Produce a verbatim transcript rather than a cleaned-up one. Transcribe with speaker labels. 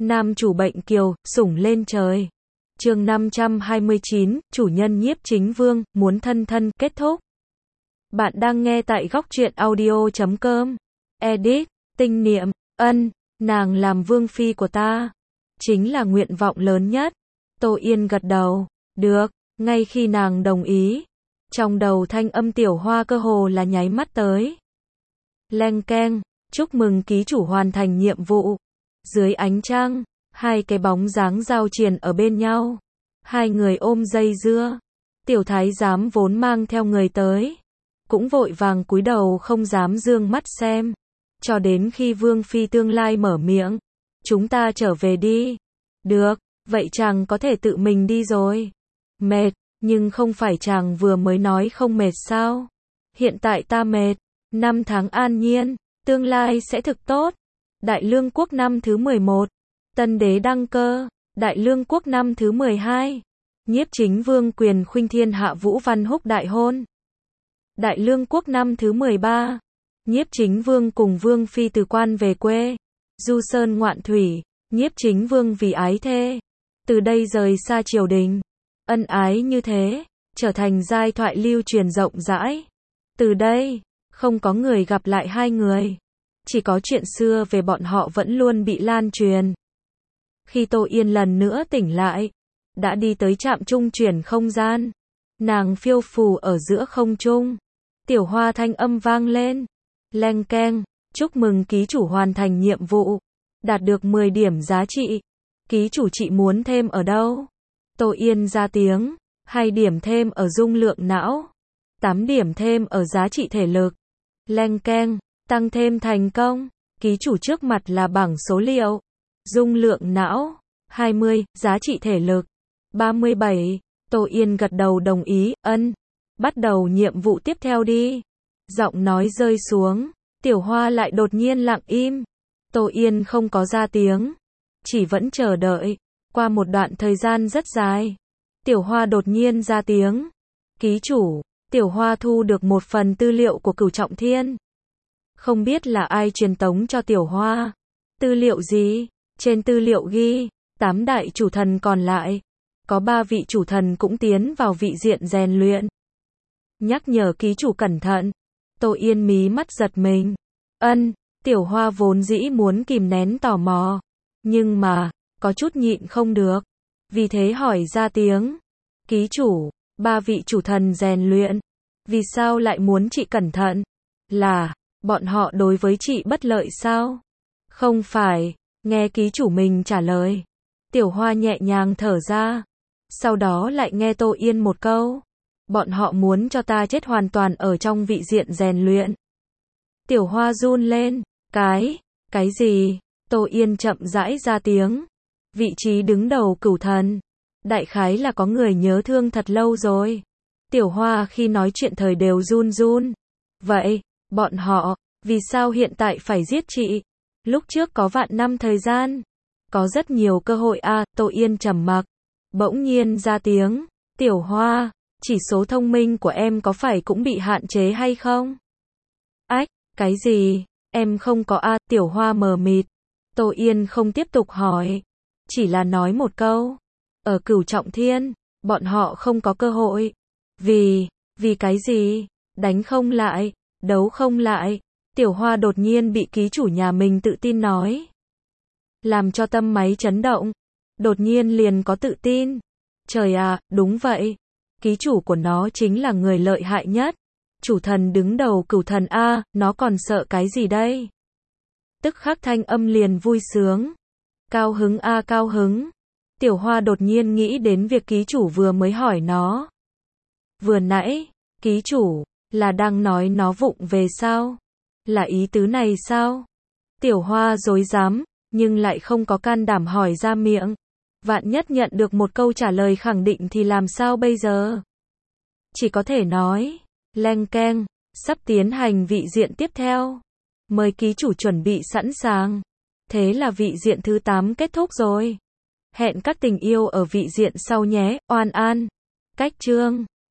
Speaker 1: Nam chủ bệnh kiều, sủng lên trời. Chương năm trăm hai mươi chín, chủ nhân Nhiếp Chính Vương, muốn thân thân, kết thúc. Bạn đang nghe tại góc truyện audio chấm com. Edit, tinh niệm, ân, nàng làm vương phi của ta. Chính là nguyện vọng lớn nhất. Tô Yên gật đầu. Được, ngay khi nàng đồng ý. Trong đầu thanh âm Tiểu Hoa cơ hồ là nháy mắt tới. Leng keng, chúc mừng ký chủ hoàn thành nhiệm vụ. Dưới ánh trăng, hai cái bóng dáng giao triền ở bên nhau. Hai người ôm dây dưa. Tiểu thái giám vốn mang theo người tới, cũng vội vàng cúi đầu không dám dương mắt xem. Cho đến khi Vương Phi tương lai mở miệng. Chúng ta trở về đi. Được, vậy chàng có thể tự mình đi rồi. Mệt, nhưng không phải chàng vừa mới nói không mệt sao? Hiện tại ta mệt. Năm tháng an nhiên, tương lai sẽ thực tốt. Đại Lương quốc năm thứ mười một. Tân đế đăng cơ. Đại Lương quốc năm thứ mười hai. Nhiếp Chính Vương quyền khuynh thiên hạ Vũ Văn Húc đại hôn. Đại Lương quốc năm thứ mười ba. Nhiếp Chính Vương cùng Vương Phi từ quan về quê. Du sơn ngoạn thủy. Nhiếp Chính Vương vì ái thê, từ đây rời xa triều đình. Ân ái như thế, trở thành giai thoại lưu truyền rộng rãi. Từ đây, không có người gặp lại hai người. Chỉ có chuyện xưa về bọn họ vẫn luôn bị lan truyền. Khi Tô Yên lần nữa tỉnh lại, đã đi tới trạm trung chuyển không gian. Nàng phiêu phù ở giữa không trung. Tiểu Hoa thanh âm vang lên. Leng keng, chúc mừng ký chủ hoàn thành nhiệm vụ. Đạt được mười điểm giá trị. Ký chủ chị muốn thêm ở đâu? Tô Yên ra tiếng. hai điểm thêm ở dung lượng não. tám điểm thêm ở giá trị thể lực. Leng keng, tăng thêm thành công. Ký chủ trước mặt là bảng số liệu. Dung lượng não, hai mươi, giá trị thể lực, ba mươi bảy. Tô Yên gật đầu đồng ý, ân. Bắt đầu nhiệm vụ tiếp theo đi. Giọng nói rơi xuống. Tiểu Hoa lại đột nhiên lặng im. Tô Yên không có ra tiếng. Chỉ vẫn chờ đợi. Qua một đoạn thời gian rất dài. Tiểu Hoa đột nhiên ra tiếng. Ký chủ, Tiểu Hoa thu được một phần tư liệu của Cửu Trọng Thiên. Không biết là ai truyền tống cho Tiểu Hoa. Tư liệu gì? Trên tư liệu ghi, tám đại chủ thần còn lại. Có ba vị chủ thần cũng tiến vào vị diện rèn luyện. Nhắc nhở ký chủ cẩn thận. Tô Yên mí mắt giật mình. Ân, Tiểu Hoa vốn dĩ muốn kìm nén tò mò. Nhưng mà, có chút nhịn không được. Vì thế hỏi ra tiếng. Ký chủ, ba vị chủ thần rèn luyện. Vì sao lại muốn chị cẩn thận? Là, bọn họ đối với chị bất lợi sao? Không phải, nghe ký chủ mình trả lời. Tiểu Hoa nhẹ nhàng thở ra. Sau đó lại nghe Tô Yên một câu. Bọn họ muốn cho ta chết hoàn toàn ở trong vị diện rèn luyện. Tiểu Hoa run lên. Cái, cái gì? Tô Yên chậm rãi ra tiếng. Vị trí đứng đầu cửu thần. Đại khái là có người nhớ thương thật lâu rồi. Tiểu Hoa khi nói chuyện thời đều run run. Vậy, bọn họ, vì sao hiện tại phải giết chị? Lúc trước có vạn năm thời gian. Có rất nhiều cơ hội a. À, Tô Yên trầm mặc. Bỗng nhiên ra tiếng. Tiểu Hoa, chỉ số thông minh của em có phải cũng bị hạn chế hay không? Ách, cái gì? Em không có a. À, Tiểu Hoa mờ mịt. Tô Yên không tiếp tục hỏi. Chỉ là nói một câu. Ở Cửu Trọng Thiên, bọn họ không có cơ hội. Vì, vì cái gì? Đánh không lại, đấu không lại. Tiểu Hoa đột nhiên bị ký chủ nhà mình tự tin nói. Làm cho tâm máy chấn động. Đột nhiên liền có tự tin. Trời à, đúng vậy. Ký chủ của nó chính là người lợi hại nhất. Chủ thần đứng đầu cửu thần A, nó còn sợ cái gì đây? Tức khắc thanh âm liền vui sướng. Cao hứng A cao hứng. Tiểu Hoa đột nhiên nghĩ đến việc ký chủ vừa mới hỏi nó. Vừa nãy, ký chủ, là đang nói nó vụng về sao? Là ý tứ này sao? Tiểu Hoa rối rắm, nhưng lại không có can đảm hỏi ra miệng. Vạn nhất nhận được một câu trả lời khẳng định thì làm sao bây giờ? Chỉ có thể nói, leng keng, sắp tiến hành vị diện tiếp theo. Mời ký chủ chuẩn bị sẵn sàng. Thế là vị diện thứ tám kết thúc rồi. Hẹn các tình yêu ở vị diện sau nhé, oan an. Cách chương